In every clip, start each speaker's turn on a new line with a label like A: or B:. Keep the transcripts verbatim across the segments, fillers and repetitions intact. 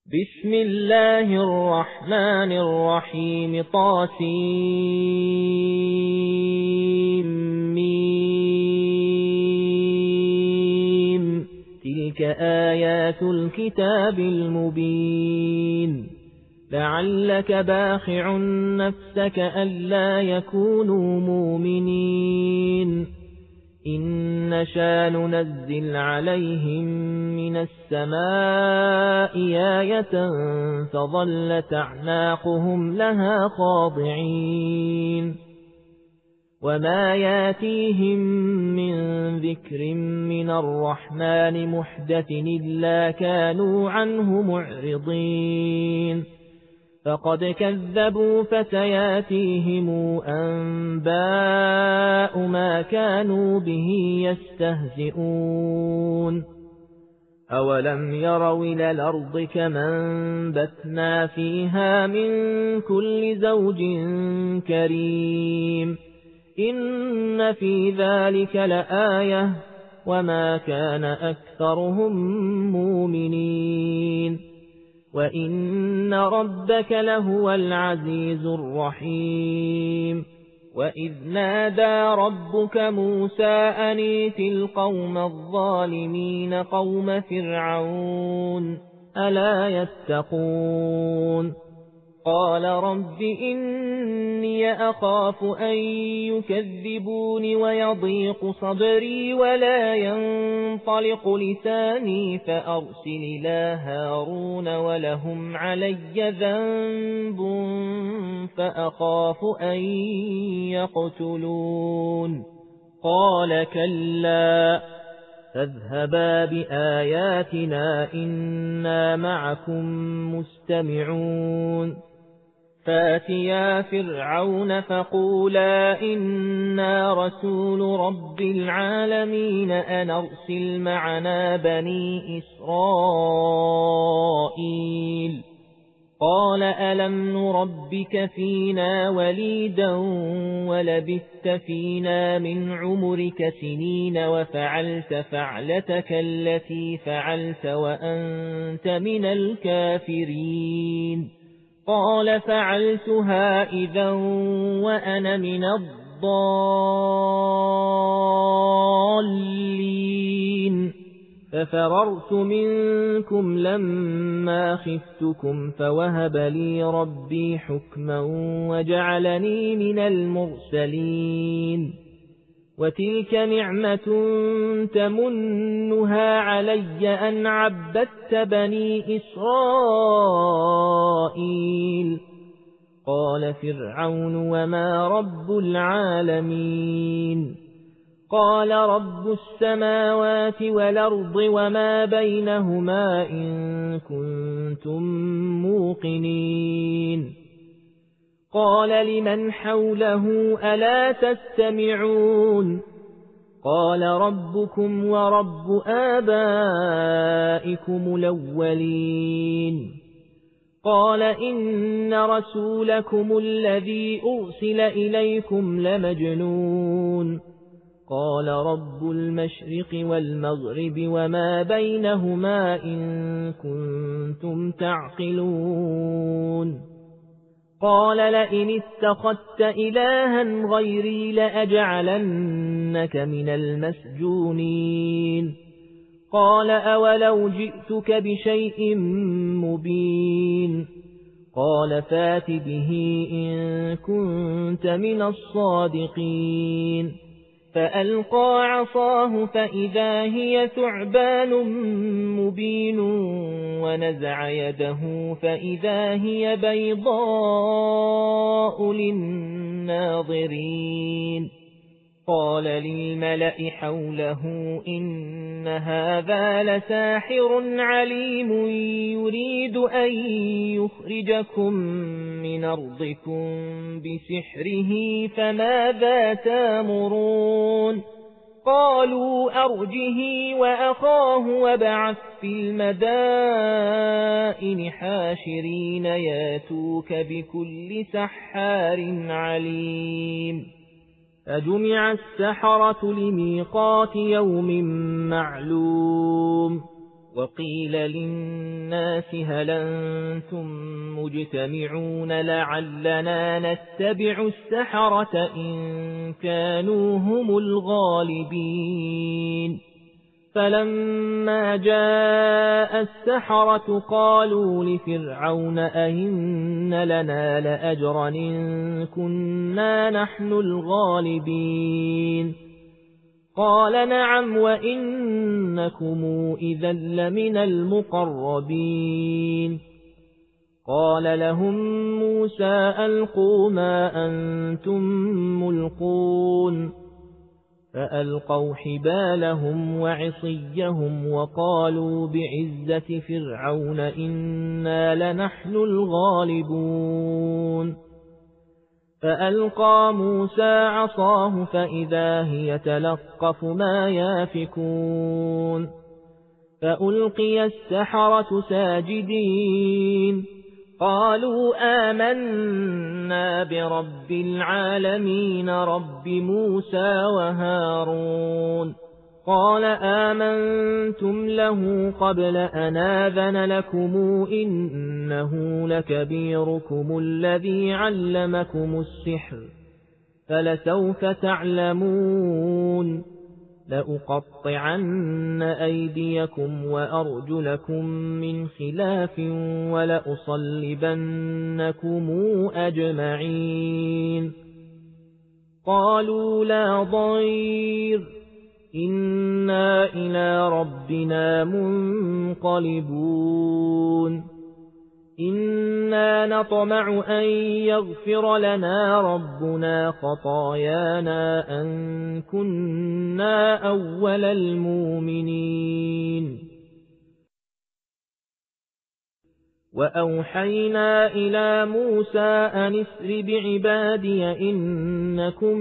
A: بسم الله الرحمن الرحيم طاسيم تلك آيات الكتاب المبين لعلك باخع نفسك ألا يكونوا مؤمنين إن نشأ ننزل عليهم من السماء آية فظلت أعناقهم لها خاضعين وما ياتيهم من ذكر من الرحمن محدث إلا كانوا عنه معرضين فقد كذبوا فسياتيهم أنباء ما كانوا به يستهزئون أولم يروا إلى الأرض كما أنبتنا فيها من كل زوج كريم إن في ذلك لآية وما كان أكثرهم مؤمنين وإن ربك لهو العزيز الرحيم وإذ نادى ربك موسى أن ائت القوم الظالمين قوم فرعون ألا يتقون قال رب إني أخاف أن يكذبون ويضيق صدري ولا ينطلق لساني فأرسل إلى هارون ولهم علي ذنب فأخاف أن يقتلون قال كلا فاذهبا بآياتنا إنا معكم مستمعون فاتيا فرعون فقولا إنا رسول رب العالمين أن أرسل معنا بني إسرائيل قال ألم نربك فينا وليدا ولبثت فينا من عمرك سنين وفعلت فعلتك التي فعلت وأنت من الكافرين قال فعلتها إذا وأنا من الضالين ففررت منكم لما خفتكم فوهب لي ربي حكما وجعلني من المرسلين وتلك نعمة تمنها علي أن عبدت بني إسرائيل قال فرعون وما رب العالمين قال رب السماوات والأرض وما بينهما إن كنتم موقنين قال لمن حوله ألا تستمعون قال ربكم ورب آبائكم الأولين قال إن رسولكم الذي أرسل إليكم لمجنون قال رب المشرق والمغرب وما بينهما إن كنتم تعقلون قال لئن اتخذت إلها غيري لأجعلنك من المسجونين قال أولو جئتك بشيء مبين قال فات به إن كنت من الصادقين فألقى عصاه فإذا هي ثعبان مبين ونزع يده فإذا هي بيضاء للناظرين قال للملأ حوله إن هذا لساحر عليم يريد أن يخرجكم من أرضكم بسحره فماذا تامرون قالوا أرجه وأخاه وابعث في المدائن حاشرين ياتوك بكل سحار عليم فجمع السحرة لميقات يوم معلوم وقيل للناس هل أنتم مجتمعون لعلنا نتبع السحرة إن كانوا هم الغالبين فلما جاء السحرة قالوا لفرعون أئن لنا لأجرا إن كنا نحن الغالبين قال نعم وإنكم إذا لمن المقربين قال لهم موسى ألقوا ما أنتم ملقون فألقوا حبالهم وعصيهم وقالوا بعزة فرعون إنا لنحن الغالبون فألقى موسى عصاه فإذا هي تلقف ما يافكون فألقي السحرة ساجدين قالوا آمنا برب العالمين رب موسى وهارون قال آمنتم له قبل أن آذن لكم إنه لكبيركم الذي علمكم السحر فلسوف تعلمون لأقطعن أيديكم وأرجلكم من خلاف ولأصلبنكم أجمعين قالوا لا ضير إنا إلى ربنا منقلبون إنا نطمع أن يغفر لنا ربنا خطايانا أن كنا أول المؤمنين وأوحينا إلى موسى أن اسر بعبادي إنكم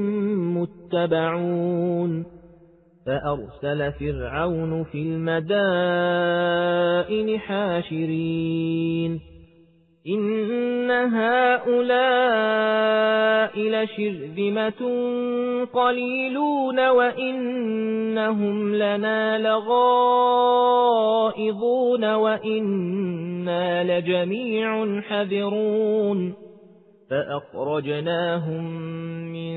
A: متبعون فأرسل فرعون في المدائن حاشرين إن هؤلاء لشرذمة قليلون وإنهم لنا لغائظون وإنا لجميع حذرون فأخرجناهم من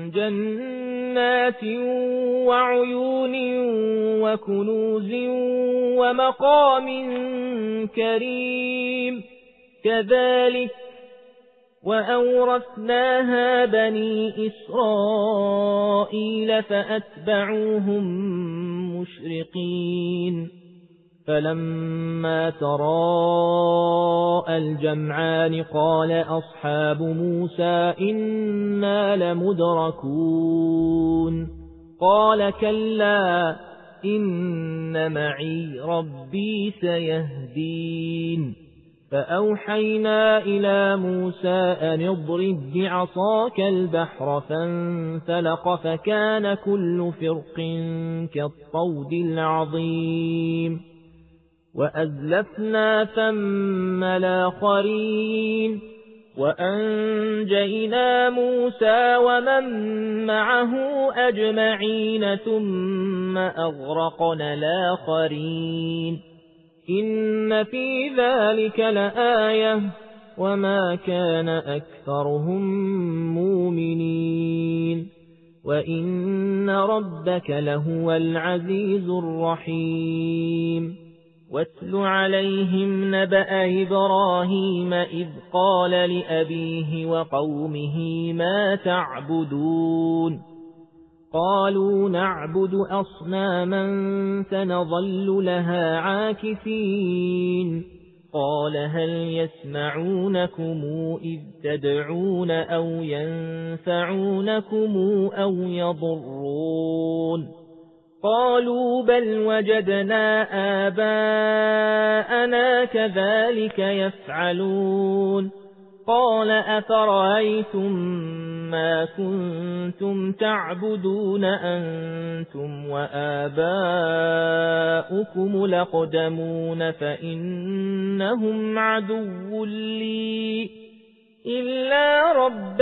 A: جنات وعيون وكنوز ومقام كريم كذلك وأورثناها بني إسرائيل فأتبعوهم مشرقين فلما تراءى الجمعان قال أصحاب موسى إنا لمدركون قال كلا إن معي ربي سيهدين فأوحينا إلى موسى أن اضرب بعصاك البحر فانفلق فكان كل فرق كالطود العظيم وأزلفنا ثم الآخرين وأنجينا موسى ومن معه أجمعين ثم أغرقنا الآخرين إن في ذلك لآية وما كان أكثرهم مؤمنين وإن ربك لهو العزيز الرحيم واتل عليهم نبأ إبراهيم إذ قال لأبيه وقومه ما تعبدون قالوا نعبد أصناما سنظل لها عاكفين قال هل يسمعونكم إذ تدعون أو ينفعونكم أو يضرون قالوا بل وجدنا آباءنا كذلك يفعلون قال أفرأيتم ما كنتم تعبدون أنتم وآباؤكم الأقدمون فإنهم عدو لي إلا رب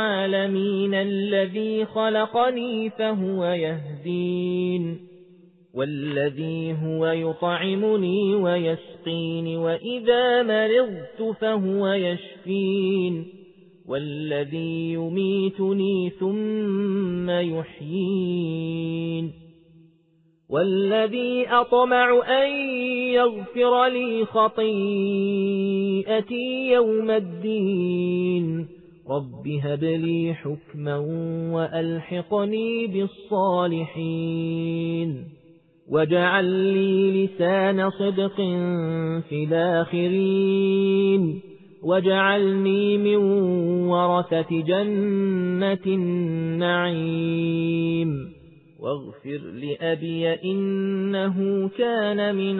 A: العالمين الذي خلقني فهو يهدين والذي هو يطعمني ويسقين وإذا مرضت فهو يشفين والذي يميتني ثم يحيين والذي أطمع أن يغفر لي خطيئتي يوم الدين رب هب لي حكما وألحقني بالصالحين واجعل لي لسان صدق في الآخرين واجعلني من ورثة جنة النعيم واغفر لأبي إنه كان من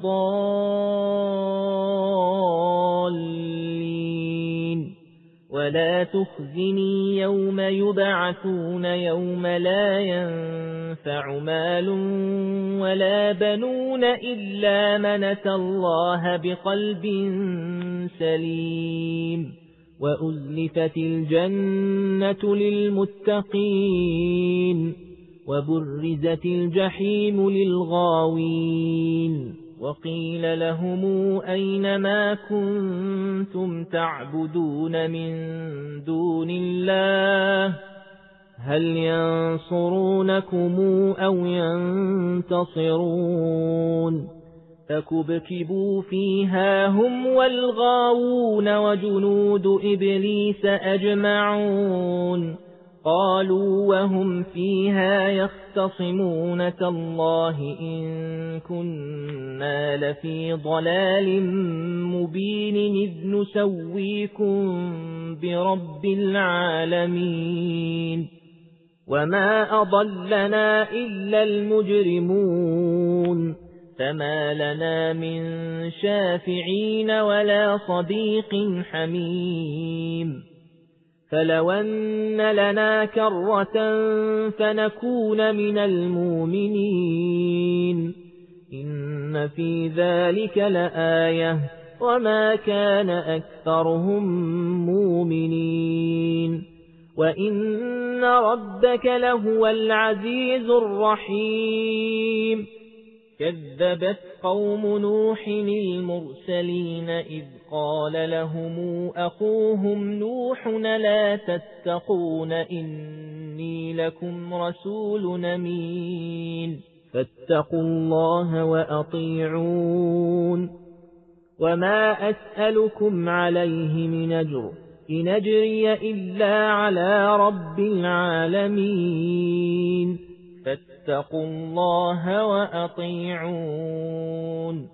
A: الضالين ولا تخزني يوم يبعثون يوم لا ينفع مال ولا بنون إلا من أتى الله بقلب سليم وأزلفت الجنة للمتقين وبرزت الجحيم للغاوين وقيل لهم أين ما كنتم تعبدون من دون الله هل ينصرونكم أو ينتصرون فكبكبوا فيها هم والغاوون وجنود إبليس أجمعون قالوا وهم فيها يختصمون تالله إن كنا لفي ضلال مبين إذ نسويكم برب العالمين وما أضلنا إلا المجرمون فما لنا من شافعين ولا صديق حميم فلو أن لنا كرة فنكون من المؤمنين إن في ذلك لآية وما كان أكثرهم مؤمنين وإن ربك لهو العزيز الرحيم كذبت قوم نوح المرسلين إذ قال لهم أخوهم نوح لا تتقون إني لكم رسول أمين فاتقوا الله وأطيعون وما أسألكم عليه من أجر إن أجري إلا على رب العالمين فاتقوا الله وأطيعون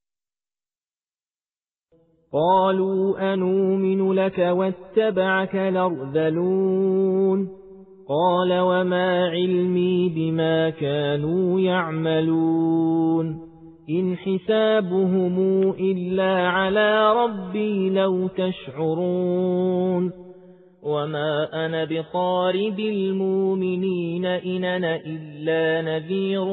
A: قالوا أنؤمن لك واتبعك الأرذلون قال وما علمي بما كانوا يعملون إن حسابهم إلا على ربي لو تشعرون وما أنا بطارد المؤمنين إن أنا إلا نذير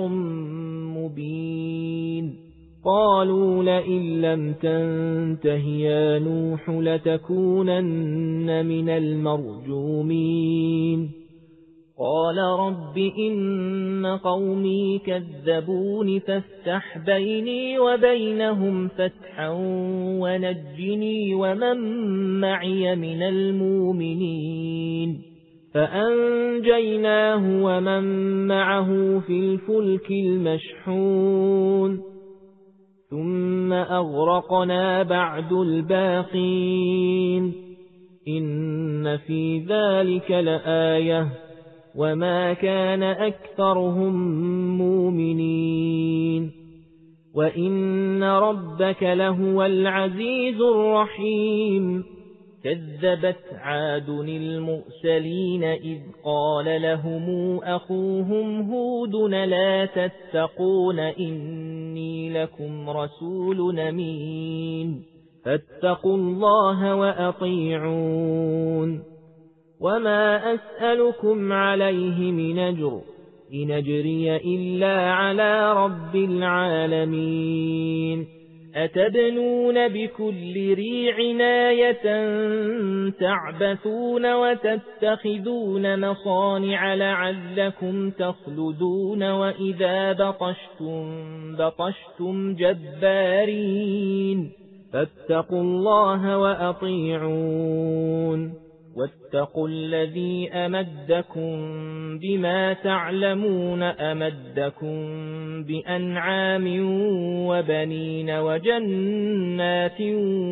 A: مبين قالوا لئن لم تنته يا نوح لتكونن من المرجومين قال رب إن قومي كذبون فافتح بيني وبينهم فتحا ونجني ومن معي من المؤمنين فأنجيناه ومن معه في الفلك المشحون ثم أغرقنا بعد الباقين إن في ذلك لآية وما كان أكثرهم مؤمنين وإن ربك لهو العزيز الرحيم كذبت عاد المرسلين إذ قال لهم أخوهم هود لا تتقون إني لكم رسول أمين فاتقوا الله وأطيعون وما أسألكم عليه من أجر إن أجري إلا على رب العالمين أتبنون بكل ريع آية تعبثون وتتخذون مصانع لعلكم تخلدون وإذا بطشتم بطشتم جبارين فاتقوا الله وأطيعون واتقوا الذي أمدكم بما تعلمون أمدكم بأنعام وبنين وجنات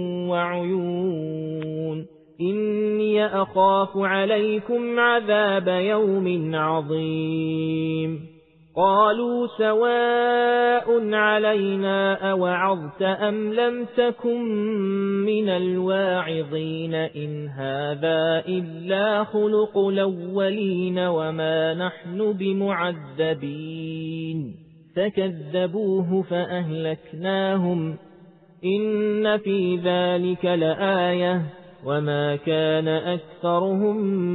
A: وعيون إني أخاف عليكم عذاب يوم عظيم قالوا سواء علينا أوعظت أم لم تكن من الواعظين إن هذا إلا خلق الأولين وما نحن بمعذبين فكذبوه فأهلكناهم إن في ذلك لآية وما كان أكثرهم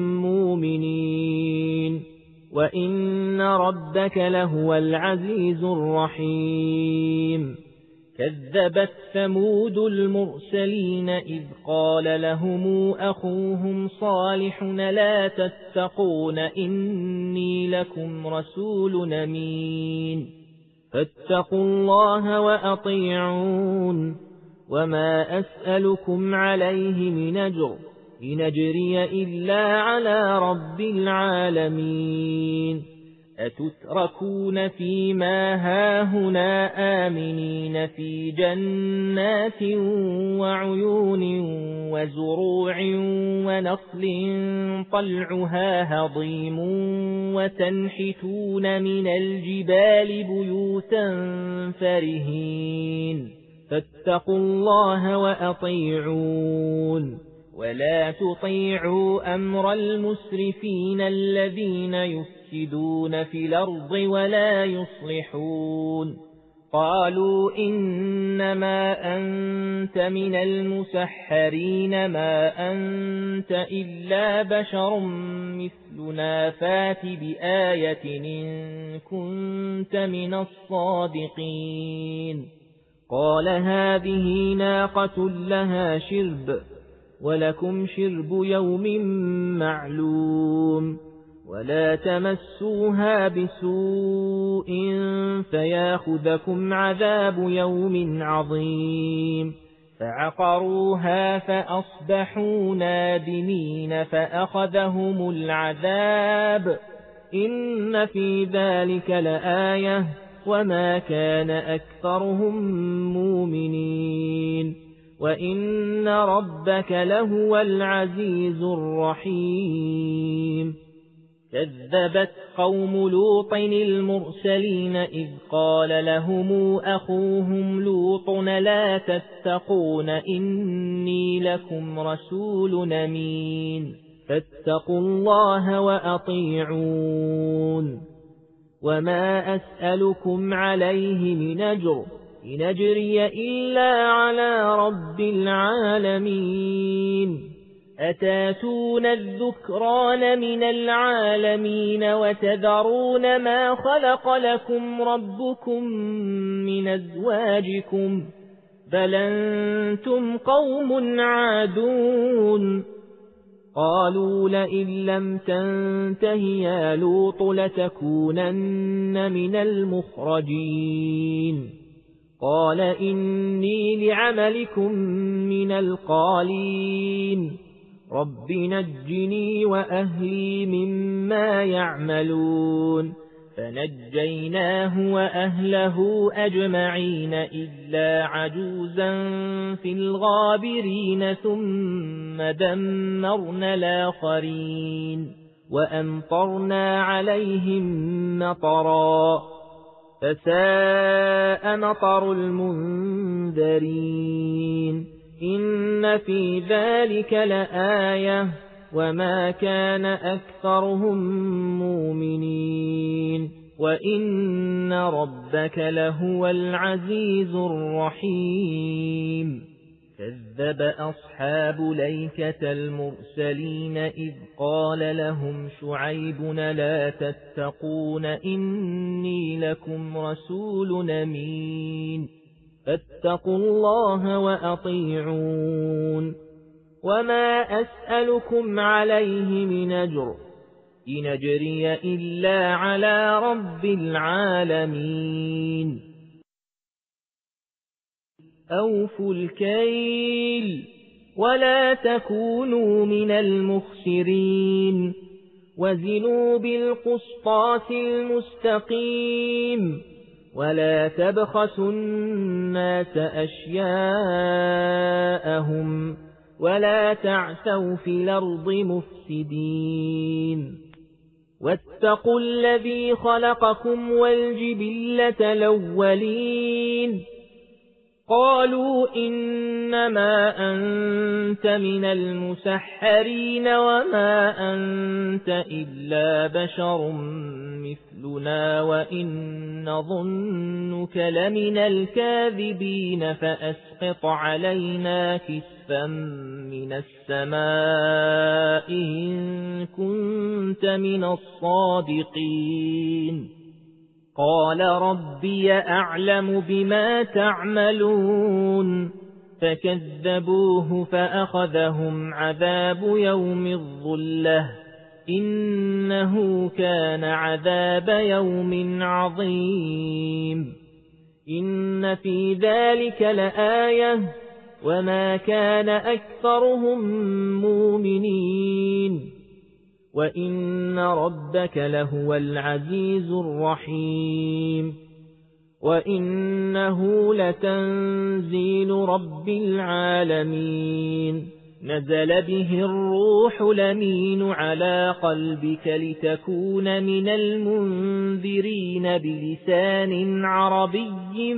A: مؤمنين وإن ربك لهو العزيز الرحيم كذبت ثمود المرسلين إذ قال لهم أخوهم صالح لا تتقون إني لكم رسول أمين فاتقوا الله وأطيعون وما أسألكم عليه من أجر إن أجري إلا على رب العالمين أتتركون فيما هاهنا آمنين في جنات وعيون وزروع ونخل طلعها هضيم وتنحتون من الجبال بيوتا فرهين فاتقوا الله وأطيعون ولا تطيعوا أمر المسرفين الذين يفسدون في الأرض ولا يصلحون قالوا إنما أنت من المسحرين ما أنت إلا بشر مثلنا فات بآية إن كنت من الصادقين قال هذه ناقة لها شرب ولكم شرب يوم معلوم ولا تمسوها بسوء فياخذكم عذاب يوم عظيم فعقروها فأصبحوا نادمين فأخذهم العذاب إن في ذلك لآية وما كان أكثرهم مؤمنين وإن ربك لهو العزيز الرحيم كذبت قوم لوط المرسلين إذ قال لهم أخوهم لوط لا تتقون إني لكم رسول أمين فاتقوا الله وأطيعون وما أسألكم عليه من أجر إن أجري إلا على رب العالمين أتاتون الذكران من العالمين وتذرون ما خلق لكم ربكم من أزواجكم بل أنتم قوم عادون قالوا لئن لم تنته يا لوط لتكونن من المخرجين قال إني لعملكم من القالين رب نجني وأهلي مما يعملون فنجيناه وأهله أجمعين إلا عجوزا في الغابرين ثم دمرنا الآخرين وأمطرنا عليهم مطرا فساء مطر المنذرين إن في ذلك لآية وما كان أكثرهم مؤمنين وإن ربك لهو العزيز الرحيم كذب أصحاب ليكة المرسلين إذ قال لهم شعيب لا تتقون إني لكم رسول أمين فاتقوا الله وأطيعون وما أسألكم عليه من أجر إن أجري إلا على رب العالمين أوفوا الكيل ولا تكونوا من المخسرين وزنوا بالقسطاس المستقيم ولا تبخسوا الناس أشياءهم ولا تعثوا في الأرض مفسدين واتقوا الذي خلقكم والجبلة الأولين قالوا إنما أنت من المسحرين وما أنت إلا بشر مثلنا وإن ظنك لمن الكاذبين فأسقط علينا كسفا من السماء إن كنت من الصادقين قال ربي أعلم بما تعملون فكذبوه فأخذهم عذاب يوم الظلة إنه كان عذاب يوم عظيم إن في ذلك لآية وما كان أكثرهم مؤمنين وإن ربك لهو العزيز الرحيم وإنه لتنزيل رب العالمين نزل به الروح الأمين على قلبك لتكون من المنذرين بلسان عربي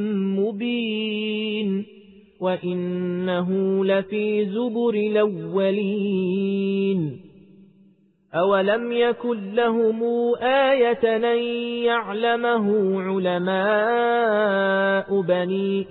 A: مبين وإنه لفي زبر الأولين أولم يكن لهم آية أن يعلمه علماء بني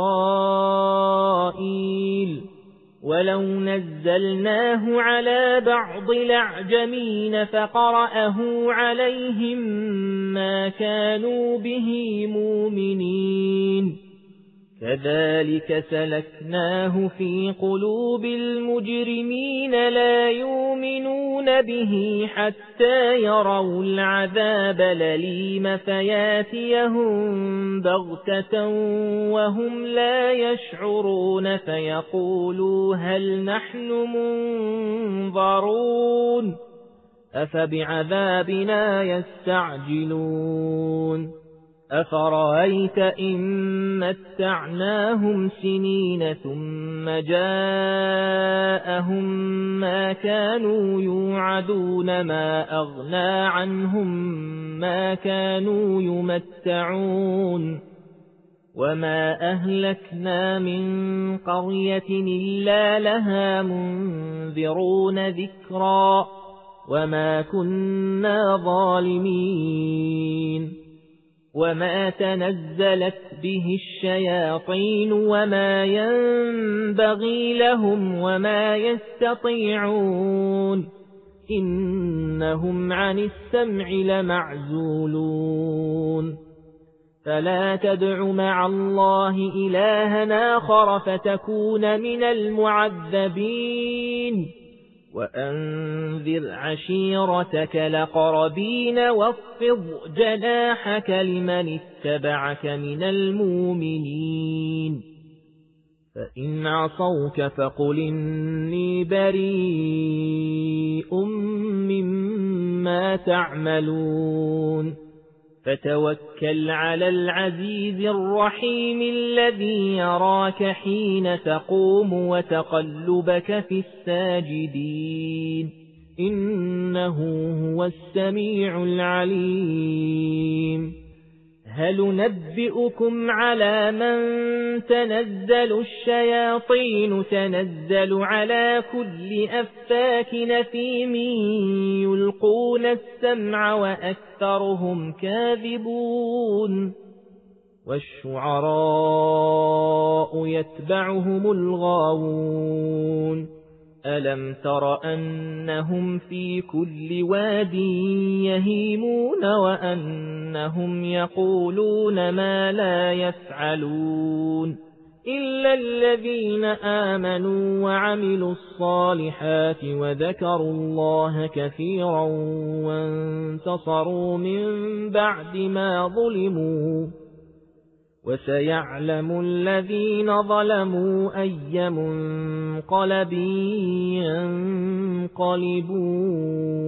A: إسرائيل ولو نزلناه على بعض الأعجمين فقرأه عليهم ما كانوا به مؤمنين كذلك سلكناه في قلوب المجرمين لا يؤمنون به حتى يروا العذاب الأليم فياتيهم بغتة وهم لا يشعرون فيقولوا هل نحن منظرون أفبعذابنا يستعجلون أفرأيت إن متعناهم سنين ثم جاءهم ما كانوا يوعدون ما أغنى عنهم ما كانوا يمتعون وما أهلكنا من قرية إلا لها منذرون ذكرا وما كنا ظالمين وما تنزلت به الشياطين وما ينبغي لهم وما يستطيعون إنهم عن السمع لمعزولون فلا تدع مع الله إلها آخر فتكون من المعذبين وأنذر عشيرتك الأقربين واخفض جناحك لمن اتبعك من المؤمنين فإن عصوك فقل إني بريء مما تعملون فتوكل على العزيز الرحيم الذي يراك حين تقوم وتقلبك في الساجدين إنه هو السميع العليم هل ننبئكم على من تنزل الشياطين تنزل على كل أفاك نثيم يلقون السمع وأكثرهم كاذبون والشعراء يتبعهم الغاوون ألم تر أنهم في كل واد يهيمون وأنهم يقولون ما لا يفعلون إلا الذين آمنوا وعملوا الصالحات وذكروا الله كثيرا وانتصروا من بعد ما ظلموا وسيعلم الذين ظلموا أي منقلب ينقلبون